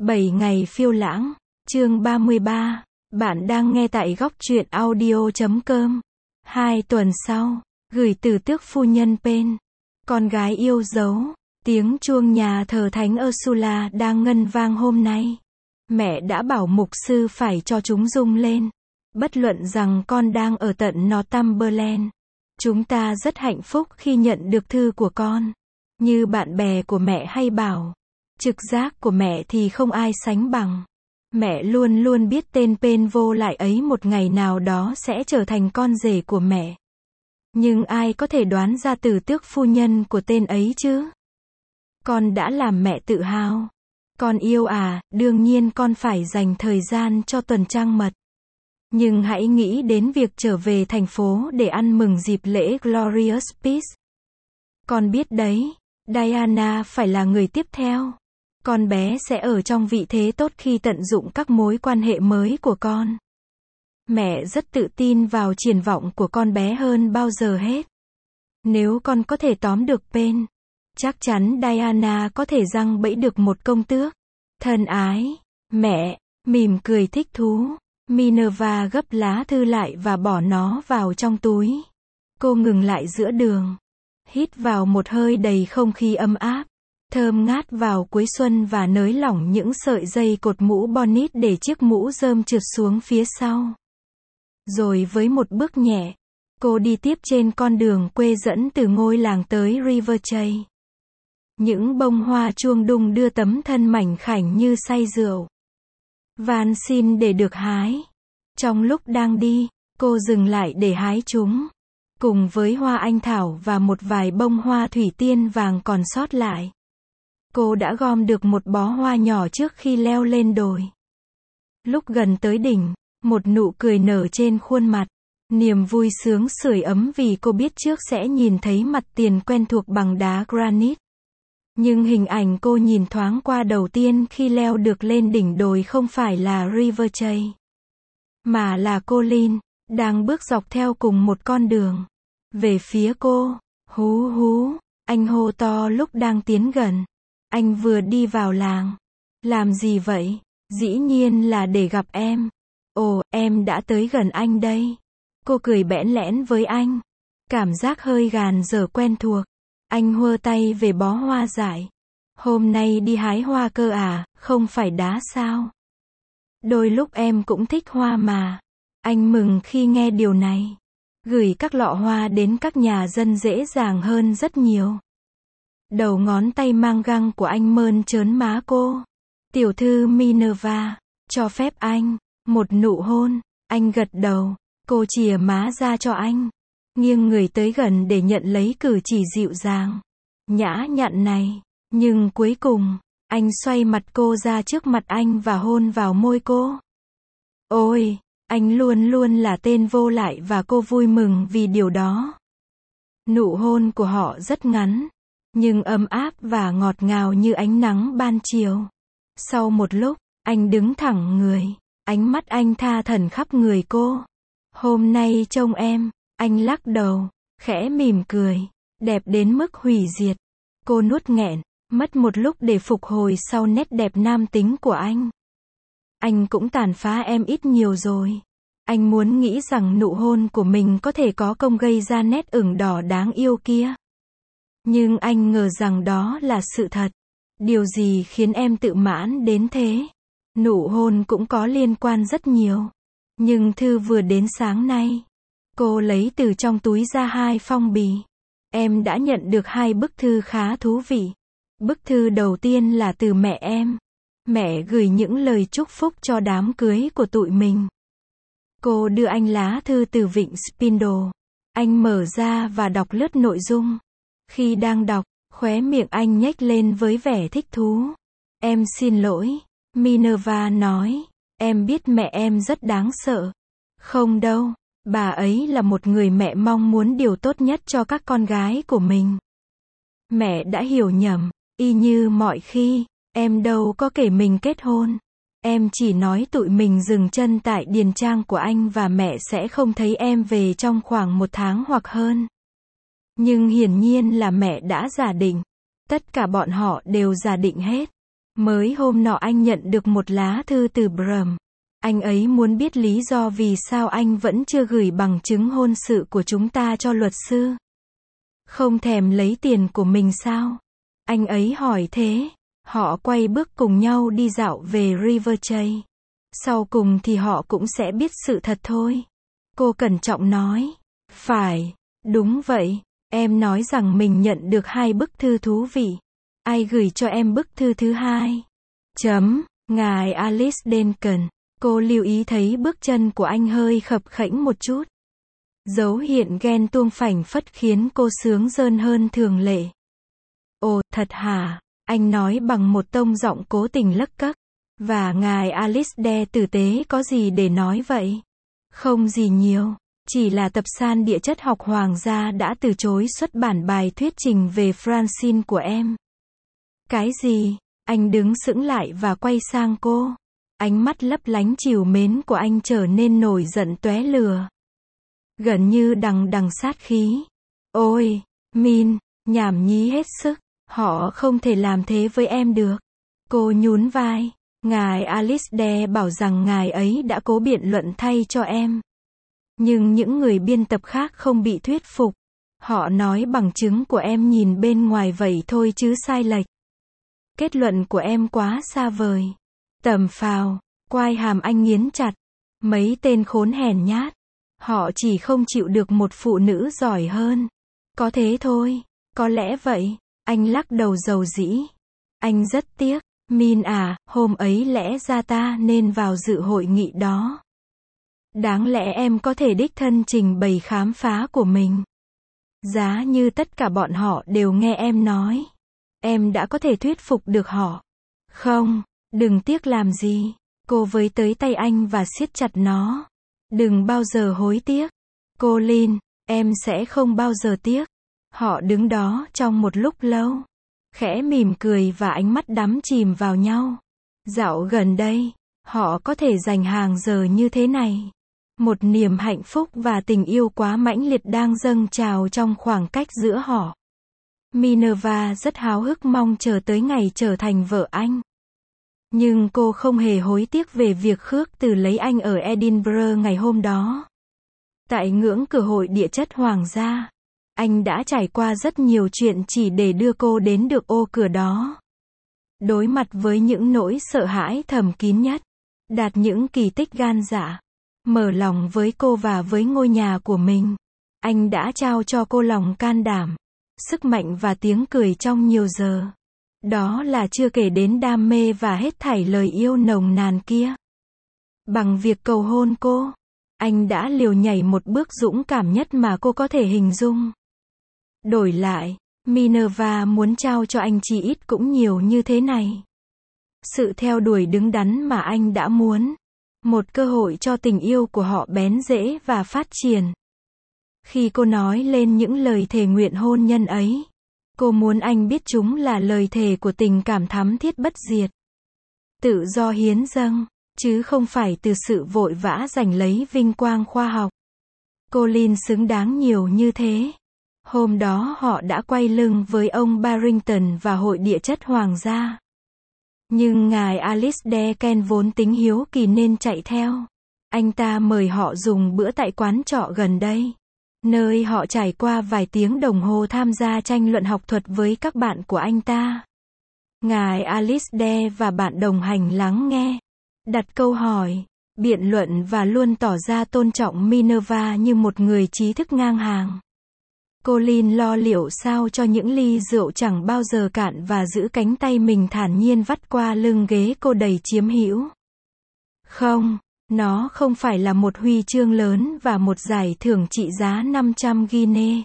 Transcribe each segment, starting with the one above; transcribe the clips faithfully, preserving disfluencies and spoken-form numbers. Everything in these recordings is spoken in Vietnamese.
bảy ngày phiêu lãng, chương ba mươi ba. Bạn đang nghe tại góc truyện audio chấm com. Hai tuần sau, gửi từ tước phu nhân Pen. Con gái yêu dấu, tiếng chuông nhà thờ Thánh Ursula đang ngân vang hôm nay. Mẹ đã bảo mục sư phải cho chúng rung lên. Bất luận rằng con đang ở tận Northumberland. Chúng ta rất hạnh phúc khi nhận được thư của con. Như bạn bè của mẹ hay bảo, trực giác của mẹ thì không ai sánh bằng. Mẹ luôn luôn biết tên Pen vô lại ấy một ngày nào đó sẽ trở thành con rể của mẹ. Nhưng ai có thể đoán ra từ tước phu nhân của tên ấy chứ? Con đã làm mẹ tự hào. Con yêu à, đương nhiên con phải dành thời gian cho tuần trăng mật. Nhưng hãy nghĩ đến việc trở về thành phố để ăn mừng dịp lễ Glorious Peace. Con biết đấy, Diana phải là người tiếp theo. Con bé sẽ ở trong vị thế tốt khi tận dụng các mối quan hệ mới của con. Mẹ rất tự tin vào triển vọng của con bé hơn bao giờ hết. Nếu con có thể tóm được Pen, chắc chắn Diana có thể giăng bẫy được một công tước. Thân ái, mẹ, mỉm cười thích thú. Minerva gấp lá thư lại và bỏ nó vào trong túi. Cô ngừng lại giữa đường. Hít vào một hơi đầy không khí ấm áp, thơm ngát vào cuối xuân và nới lỏng những sợi dây cột mũ bonnet để chiếc mũ rơm trượt xuống phía sau. Rồi với một bước nhẹ, cô đi tiếp trên con đường quê dẫn từ ngôi làng tới Riverchase. Những bông hoa chuông đung đưa tấm thân mảnh khảnh như say rượu. Van xin để được hái. Trong lúc đang đi, cô dừng lại để hái chúng. Cùng với hoa anh thảo và một vài bông hoa thủy tiên vàng còn sót lại. Cô đã gom được một bó hoa nhỏ trước khi leo lên đồi. Lúc gần tới đỉnh, một nụ cười nở trên khuôn mặt. Niềm vui sướng sưởi ấm vì cô biết trước sẽ nhìn thấy mặt tiền quen thuộc bằng đá granite. Nhưng hình ảnh cô nhìn thoáng qua đầu tiên khi leo được lên đỉnh đồi không phải là Riverchase, mà là Colin, đang bước dọc theo cùng một con đường. Về phía cô, hú hú, anh hô to lúc đang tiến gần. Anh vừa đi vào làng. Làm gì vậy? Dĩ nhiên là để gặp em. Ồ, em đã tới gần anh đây. Cô cười bẽn lẽn với anh. Cảm giác hơi gàn dở quen thuộc. Anh hơ tay về bó hoa dại. Hôm nay đi hái hoa cơ à, không phải đá sao? Đôi lúc em cũng thích hoa mà. Anh mừng khi nghe điều này. Gửi các lọ hoa đến các nhà dân dễ dàng hơn rất nhiều. Đầu ngón tay mang găng của anh mơn trớn má cô. Tiểu thư Minerva, cho phép anh một nụ hôn. Anh gật đầu. Cô chìa má ra cho anh. Nghiêng người tới gần để nhận lấy cử chỉ dịu dàng, nhã nhặn này. Nhưng cuối cùng, anh xoay mặt cô ra trước mặt anh và hôn vào môi cô. Ôi, anh luôn luôn là tên vô lại và cô vui mừng vì điều đó. Nụ hôn của họ rất ngắn, nhưng ấm áp và ngọt ngào như ánh nắng ban chiều. Sau một lúc, anh đứng thẳng người, ánh mắt anh tha thẩn khắp người cô. Hôm nay trông em, anh lắc đầu, khẽ mỉm cười, đẹp đến mức hủy diệt. Cô nuốt nghẹn, mất một lúc để phục hồi sau nét đẹp nam tính của anh. Anh cũng tàn phá em ít nhiều rồi. Anh muốn nghĩ rằng nụ hôn của mình có thể có công gây ra nét ửng đỏ đáng yêu kia. Nhưng anh ngờ rằng đó là sự thật. Điều gì khiến em tự mãn đến thế? Nụ hôn cũng có liên quan rất nhiều. Nhưng thư vừa đến sáng nay. Cô lấy từ trong túi ra hai phong bì. Em đã nhận được hai bức thư khá thú vị. Bức thư đầu tiên là từ mẹ em. Mẹ gửi những lời chúc phúc cho đám cưới của tụi mình. Cô đưa anh lá thư từ Vịnh Spindle. Anh mở ra và đọc lướt nội dung. Khi đang đọc, khóe miệng anh nhếch lên với vẻ thích thú. Em xin lỗi, Minerva nói. Em biết mẹ em rất đáng sợ. Không đâu, bà ấy là một người mẹ mong muốn điều tốt nhất cho các con gái của mình. Mẹ đã hiểu nhầm, y như mọi khi, em đâu có kể mình kết hôn. Em chỉ nói tụi mình dừng chân tại điền trang của anh và mẹ sẽ không thấy em về trong khoảng một tháng hoặc hơn. Nhưng hiển nhiên là mẹ đã giả định. Tất cả bọn họ đều giả định hết. Mới hôm nọ anh nhận được một lá thư từ Brum. Anh ấy muốn biết lý do vì sao anh vẫn chưa gửi bằng chứng hôn sự của chúng ta cho luật sư. Không thèm lấy tiền của mình sao? Anh ấy hỏi thế. Họ quay bước cùng nhau đi dạo về River Chase. Sau cùng thì họ cũng sẽ biết sự thật thôi. Cô cẩn trọng nói. Phải, đúng vậy. Em nói rằng mình nhận được hai bức thư thú vị. Ai gửi cho em bức thư thứ hai? Chấm, ngài Alice Duncan. Cô lưu ý thấy bước chân của anh hơi khập khễnh một chút. Dấu hiện ghen tuông phảng phất khiến cô sướng rơn hơn thường lệ. Ồ, thật hả? Anh nói bằng một tông giọng cố tình lấc cấc. Và ngài Alice đe tử tế có gì để nói vậy? Không gì nhiều. Chỉ là tập san địa chất học hoàng gia đã từ chối xuất bản bài thuyết trình về Francine của em. Cái gì? Anh đứng sững lại và quay sang cô. Ánh mắt lấp lánh trìu mến của anh trở nên nổi giận tóe lửa. Gần như đằng đằng sát khí. Ôi, Min, nhảm nhí hết sức. Họ không thể làm thế với em được. Cô nhún vai. Ngài Alice Dare bảo rằng ngài ấy đã cố biện luận thay cho em. Nhưng những người biên tập khác không bị thuyết phục. Họ nói bằng chứng của em nhìn bên ngoài vậy thôi chứ sai lệch. Kết luận của em quá xa vời. Tầm phào, quai hàm anh nghiến chặt. Mấy tên khốn hèn nhát. Họ chỉ không chịu được một phụ nữ giỏi hơn. Có thế thôi, có lẽ vậy. Anh lắc đầu dầu dĩ. Anh rất tiếc. Min à, hôm ấy lẽ ra ta nên vào dự hội nghị đó. Đáng lẽ em có thể đích thân trình bày khám phá của mình. Giá như tất cả bọn họ đều nghe em nói. Em đã có thể thuyết phục được họ. Không, đừng tiếc làm gì. Cô với tới tay anh và siết chặt nó. Đừng bao giờ hối tiếc. Colin, em sẽ không bao giờ tiếc. Họ đứng đó trong một lúc lâu. Khẽ mỉm cười và ánh mắt đắm chìm vào nhau. Dạo gần đây, họ có thể dành hàng giờ như thế này. Một niềm hạnh phúc và tình yêu quá mãnh liệt đang dâng trào trong khoảng cách giữa họ. Minerva rất háo hức mong chờ tới ngày trở thành vợ anh. Nhưng cô không hề hối tiếc về việc khước từ lấy anh ở Edinburgh ngày hôm đó. Tại ngưỡng cửa hội địa chất hoàng gia, anh đã trải qua rất nhiều chuyện chỉ để đưa cô đến được ô cửa đó. Đối mặt với những nỗi sợ hãi thầm kín nhất, đạt những kỳ tích gan dạ, mở lòng với cô và với ngôi nhà của mình. Anh đã trao cho cô lòng can đảm, sức mạnh và tiếng cười trong nhiều giờ. Đó là chưa kể đến đam mê và hết thảy lời yêu nồng nàn kia. Bằng việc cầu hôn cô, anh đã liều nhảy một bước dũng cảm nhất mà cô có thể hình dung. Đổi lại, Minerva muốn trao cho anh chỉ ít cũng nhiều như thế này. Sự theo đuổi đứng đắn mà anh đã muốn. Một cơ hội cho tình yêu của họ bén rễ và phát triển. Khi cô nói lên những lời thề nguyện hôn nhân ấy, cô muốn anh biết chúng là lời thề của tình cảm thắm thiết bất diệt. Tự do hiến dâng, chứ không phải từ sự vội vã giành lấy vinh quang khoa học. Colin xứng đáng nhiều như thế. Hôm đó họ đã quay lưng với ông Barrington và hội địa chất hoàng gia. Nhưng ngài Alice Duncan vốn tính hiếu kỳ nên chạy theo. Anh ta mời họ dùng bữa tại quán trọ gần đây, nơi họ trải qua vài tiếng đồng hồ tham gia tranh luận học thuật với các bạn của anh ta. Ngài Alice Dare và bạn đồng hành lắng nghe, đặt câu hỏi, biện luận và luôn tỏ ra tôn trọng Minerva như một người trí thức ngang hàng. Colin lo liệu sao cho những ly rượu chẳng bao giờ cạn và giữ cánh tay mình thản nhiên vắt qua lưng ghế cô đầy chiếm hữu. Không, nó không phải là một huy chương lớn và một giải thưởng trị giá năm trăm guinea,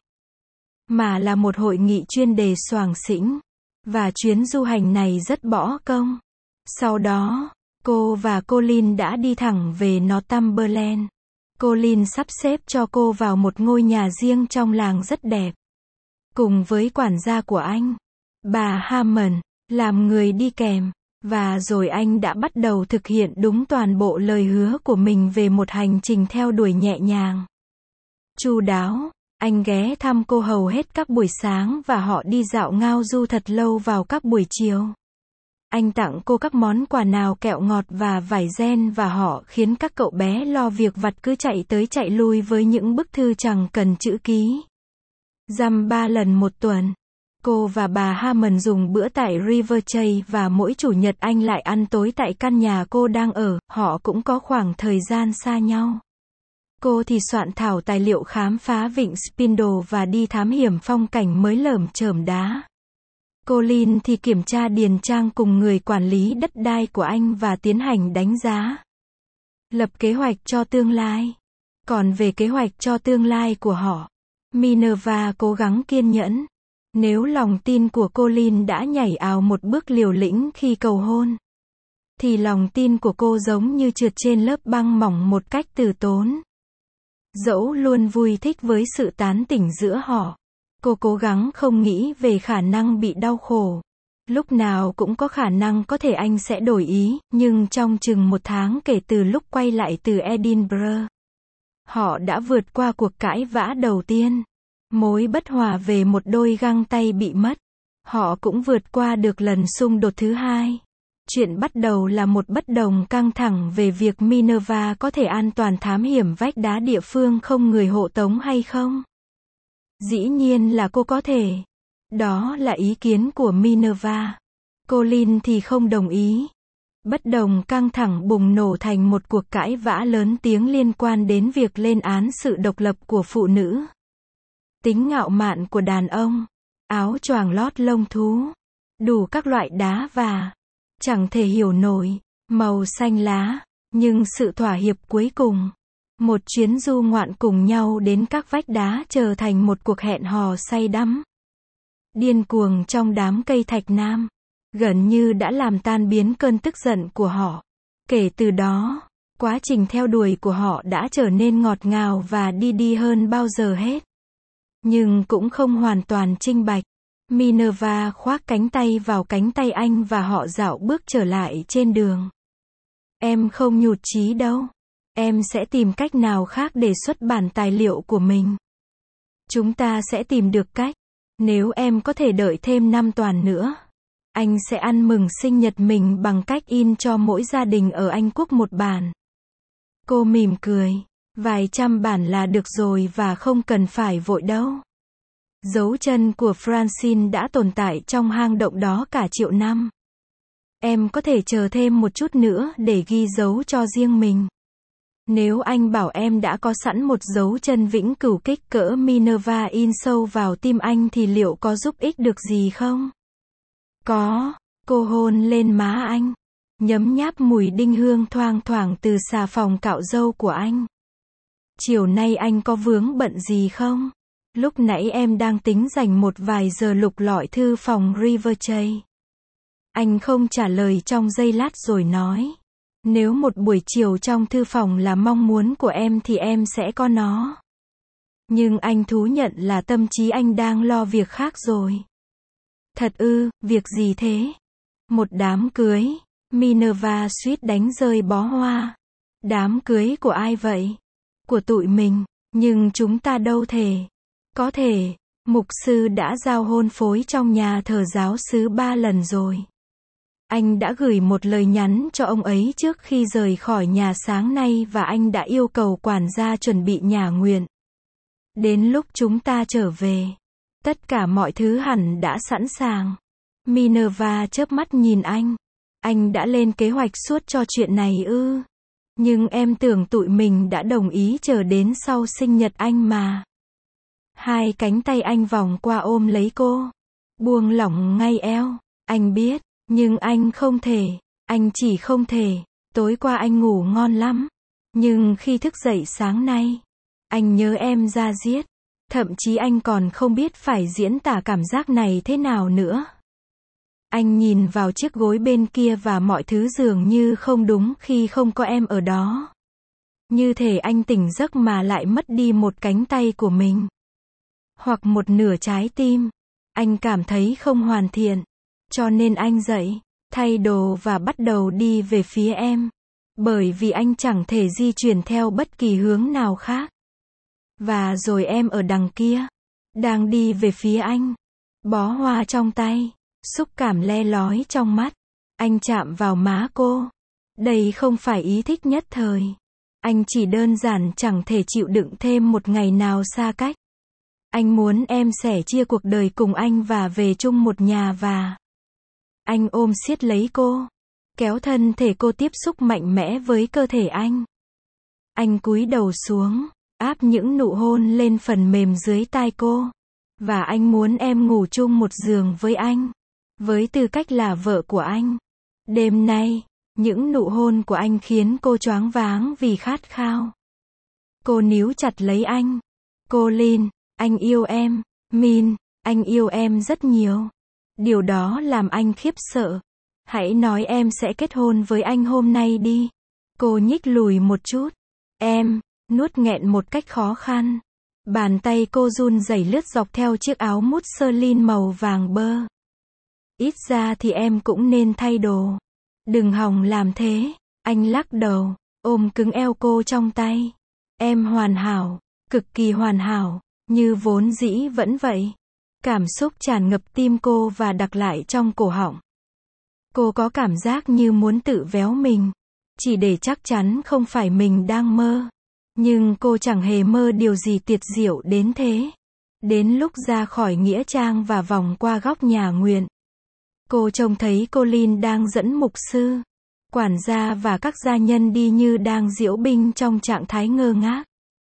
mà là một hội nghị chuyên đề xoàng xĩnh. Và chuyến du hành này rất bỏ công. Sau đó, cô và Colin đã đi thẳng về Northumberland. Colin sắp xếp cho cô vào một ngôi nhà riêng trong làng rất đẹp. Cùng với quản gia của anh, bà Hammond, làm người đi kèm. Và rồi anh đã bắt đầu thực hiện đúng toàn bộ lời hứa của mình về một hành trình theo đuổi nhẹ nhàng, chu đáo. Anh ghé thăm cô hầu hết các buổi sáng và họ đi dạo ngao du thật lâu vào các buổi chiều. Anh tặng cô các món quà nào kẹo ngọt và vải ren và họ khiến các cậu bé lo việc vặt cứ chạy tới chạy lui với những bức thư chẳng cần chữ ký. Dăm ba lần một tuần. Cô và bà Harmon dùng bữa tại River Chase và mỗi chủ nhật anh lại ăn tối tại căn nhà cô đang ở, họ cũng có khoảng thời gian xa nhau. Cô thì soạn thảo tài liệu khám phá vịnh Spindle và đi thám hiểm phong cảnh mới lởm chởm đá. Colin thì kiểm tra điền trang cùng người quản lý đất đai của anh và tiến hành đánh giá. Lập kế hoạch cho tương lai. Còn về kế hoạch cho tương lai của họ, Minerva cố gắng kiên nhẫn. Nếu lòng tin của Colin đã nhảy ào một bước liều lĩnh khi cầu hôn, thì lòng tin của cô giống như trượt trên lớp băng mỏng một cách từ tốn. Dẫu luôn vui thích với sự tán tỉnh giữa họ, cô cố gắng không nghĩ về khả năng bị đau khổ. Lúc nào cũng có khả năng có thể anh sẽ đổi ý, nhưng trong chừng một tháng kể từ lúc quay lại từ Edinburgh, họ đã vượt qua cuộc cãi vã đầu tiên. Mối bất hòa về một đôi găng tay bị mất. Họ cũng vượt qua được lần xung đột thứ hai. Chuyện bắt đầu là một bất đồng căng thẳng về việc Minerva có thể an toàn thám hiểm vách đá địa phương không người hộ tống hay không. Dĩ nhiên là cô có thể. Đó là ý kiến của Minerva. Colin thì không đồng ý. Bất đồng căng thẳng bùng nổ thành một cuộc cãi vã lớn tiếng liên quan đến việc lên án sự độc lập của phụ nữ. Tính ngạo mạn của đàn ông. Áo choàng lót lông thú. Đủ các loại đá và chẳng thể hiểu nổi. Màu xanh lá. Nhưng sự thỏa hiệp cuối cùng. Một chuyến du ngoạn cùng nhau đến các vách đá trở thành một cuộc hẹn hò say đắm. Điên cuồng trong đám cây thạch nam. Gần như đã làm tan biến cơn tức giận của họ. Kể từ đó, quá trình theo đuổi của họ đã trở nên ngọt ngào và đi đi hơn bao giờ hết. Nhưng cũng không hoàn toàn trinh bạch. Minerva khoác cánh tay vào cánh tay anh và họ dạo bước trở lại trên đường. Em không nhụt chí đâu. Em sẽ tìm cách nào khác để xuất bản tài liệu của mình. Chúng ta sẽ tìm được cách. Nếu em có thể đợi thêm năm tuần nữa, anh sẽ ăn mừng sinh nhật mình bằng cách in cho mỗi gia đình ở Anh Quốc một bản. Cô mỉm cười. Vài trăm bản là được rồi và không cần phải vội đâu. Dấu chân của Francine đã tồn tại trong hang động đó cả triệu năm. Em có thể chờ thêm một chút nữa để ghi dấu cho riêng mình. Nếu anh bảo em đã có sẵn một dấu chân vĩnh cửu kích cỡ Minerva in sâu vào tim anh thì liệu có giúp ích được gì không? Có. Cô hôn lên má anh. Nhấm nháp mùi đinh hương thoang thoảng từ xà phòng cạo râu của anh. Chiều nay anh có vướng bận gì không? Lúc nãy em đang tính dành một vài giờ lục lọi thư phòng River Chase. Anh không trả lời trong giây lát rồi nói. Nếu một buổi chiều trong thư phòng là mong muốn của em thì em sẽ có nó. Nhưng anh thú nhận là tâm trí anh đang lo việc khác rồi. Thật ư, việc gì thế? Một đám cưới. Minerva suýt đánh rơi bó hoa. Đám cưới của ai vậy? Của tụi mình, nhưng chúng ta đâu thể. Có thể, mục sư đã giao hôn phối trong nhà thờ giáo xứ ba lần rồi. Anh đã gửi một lời nhắn cho ông ấy trước khi rời khỏi nhà sáng nay và anh đã yêu cầu quản gia chuẩn bị nhả nguyện. Đến lúc chúng ta trở về, tất cả mọi thứ hẳn đã sẵn sàng. Minerva chớp mắt nhìn anh. Anh đã lên kế hoạch suốt cho chuyện này ư? Nhưng em tưởng tụi mình đã đồng ý chờ đến sau sinh nhật anh mà. Hai cánh tay anh vòng qua ôm lấy cô. Buông lỏng ngay eo. Anh biết, nhưng anh không thể. Anh chỉ không thể. Tối qua anh ngủ ngon lắm. Nhưng khi thức dậy sáng nay, anh nhớ em ra diết. Thậm chí anh còn không biết phải diễn tả cảm giác này thế nào nữa. Anh nhìn vào chiếc gối bên kia và mọi thứ dường như không đúng khi không có em ở đó. Như thể anh tỉnh giấc mà lại mất đi một cánh tay của mình. Hoặc một nửa trái tim. Anh cảm thấy không hoàn thiện. Cho nên anh dậy, thay đồ và bắt đầu đi về phía em. Bởi vì anh chẳng thể di chuyển theo bất kỳ hướng nào khác. Và rồi em ở đằng kia. Đang đi về phía anh. Bó hoa trong tay. Xúc cảm le lói trong mắt. Anh chạm vào má cô. Đây không phải ý thích nhất thời. Anh chỉ đơn giản chẳng thể chịu đựng thêm một ngày nào xa cách. Anh muốn em sẻ chia cuộc đời cùng anh và về chung một nhà và... Anh ôm siết lấy cô, kéo thân thể cô tiếp xúc mạnh mẽ với cơ thể anh. Anh cúi đầu xuống, áp những nụ hôn lên phần mềm dưới tai cô. Và anh muốn em ngủ chung một giường với anh, với tư cách là vợ của anh. Đêm nay, những nụ hôn của anh khiến cô choáng váng vì khát khao. Cô níu chặt lấy anh. Colin, anh yêu em. Min, anh yêu em rất nhiều. Điều đó làm anh khiếp sợ. Hãy nói em sẽ kết hôn với anh hôm nay đi. Cô nhích lùi một chút. Em, nuốt nghẹn một cách khó khăn. Bàn tay cô run rẩy lướt dọc theo chiếc áo mút sơ lin màu vàng bơ. Ít ra thì em cũng nên thay đồ. Đừng hòng làm thế. Anh lắc đầu, ôm cứng eo cô trong tay. Em hoàn hảo, cực kỳ hoàn hảo, như vốn dĩ vẫn vậy. Cảm xúc tràn ngập tim cô và đặc lại trong cổ họng. Cô có cảm giác như muốn tự véo mình, chỉ để chắc chắn không phải mình đang mơ. Nhưng cô chẳng hề mơ điều gì tuyệt diệu đến thế. Đến lúc ra khỏi nghĩa trang và vòng qua góc nhà nguyện, cô trông thấy Colin đang dẫn mục sư, quản gia và các gia nhân đi như đang diễu binh trong trạng thái ngơ ngác.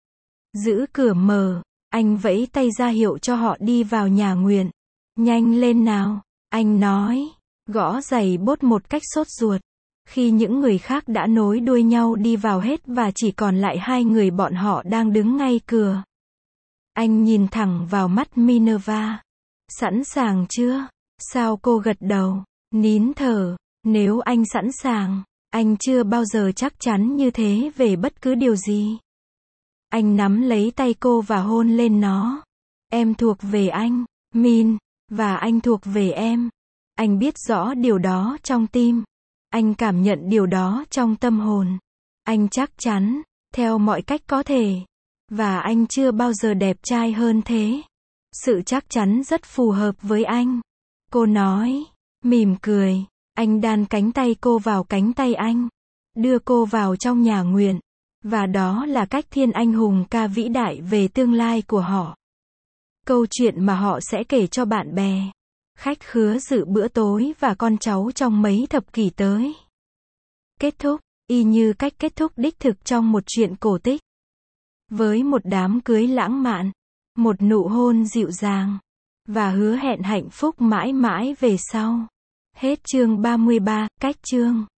Giữ cửa mở, anh vẫy tay ra hiệu cho họ đi vào nhà nguyện. Nhanh lên nào, anh nói, gõ giày bốt một cách sốt ruột. Khi những người khác đã nối đuôi nhau đi vào hết và chỉ còn lại hai người bọn họ đang đứng ngay cửa. Anh nhìn thẳng vào mắt Minerva. Sẵn sàng chưa? Sao cô gật đầu, nín thở. Nếu anh sẵn sàng, anh chưa bao giờ chắc chắn như thế về bất cứ điều gì. Anh nắm lấy tay cô và hôn lên nó. Em thuộc về anh, Min, và anh thuộc về em. Anh biết rõ điều đó trong tim. Anh cảm nhận điều đó trong tâm hồn. Anh chắc chắn, theo mọi cách có thể. Và anh chưa bao giờ đẹp trai hơn thế. Sự chắc chắn rất phù hợp với anh. Cô nói, mỉm cười. Anh đan cánh tay cô vào cánh tay anh, đưa cô vào trong nhà nguyện. Và đó là cách thiên anh hùng ca vĩ đại về tương lai của họ. Câu chuyện mà họ sẽ kể cho bạn bè, khách khứa dự bữa tối và con cháu trong mấy thập kỷ tới. Kết thúc, y như cách kết thúc đích thực trong một chuyện cổ tích. Với một đám cưới lãng mạn, một nụ hôn dịu dàng, và hứa hẹn hạnh phúc mãi mãi về sau. Hết chương ba mươi ba, cách chương.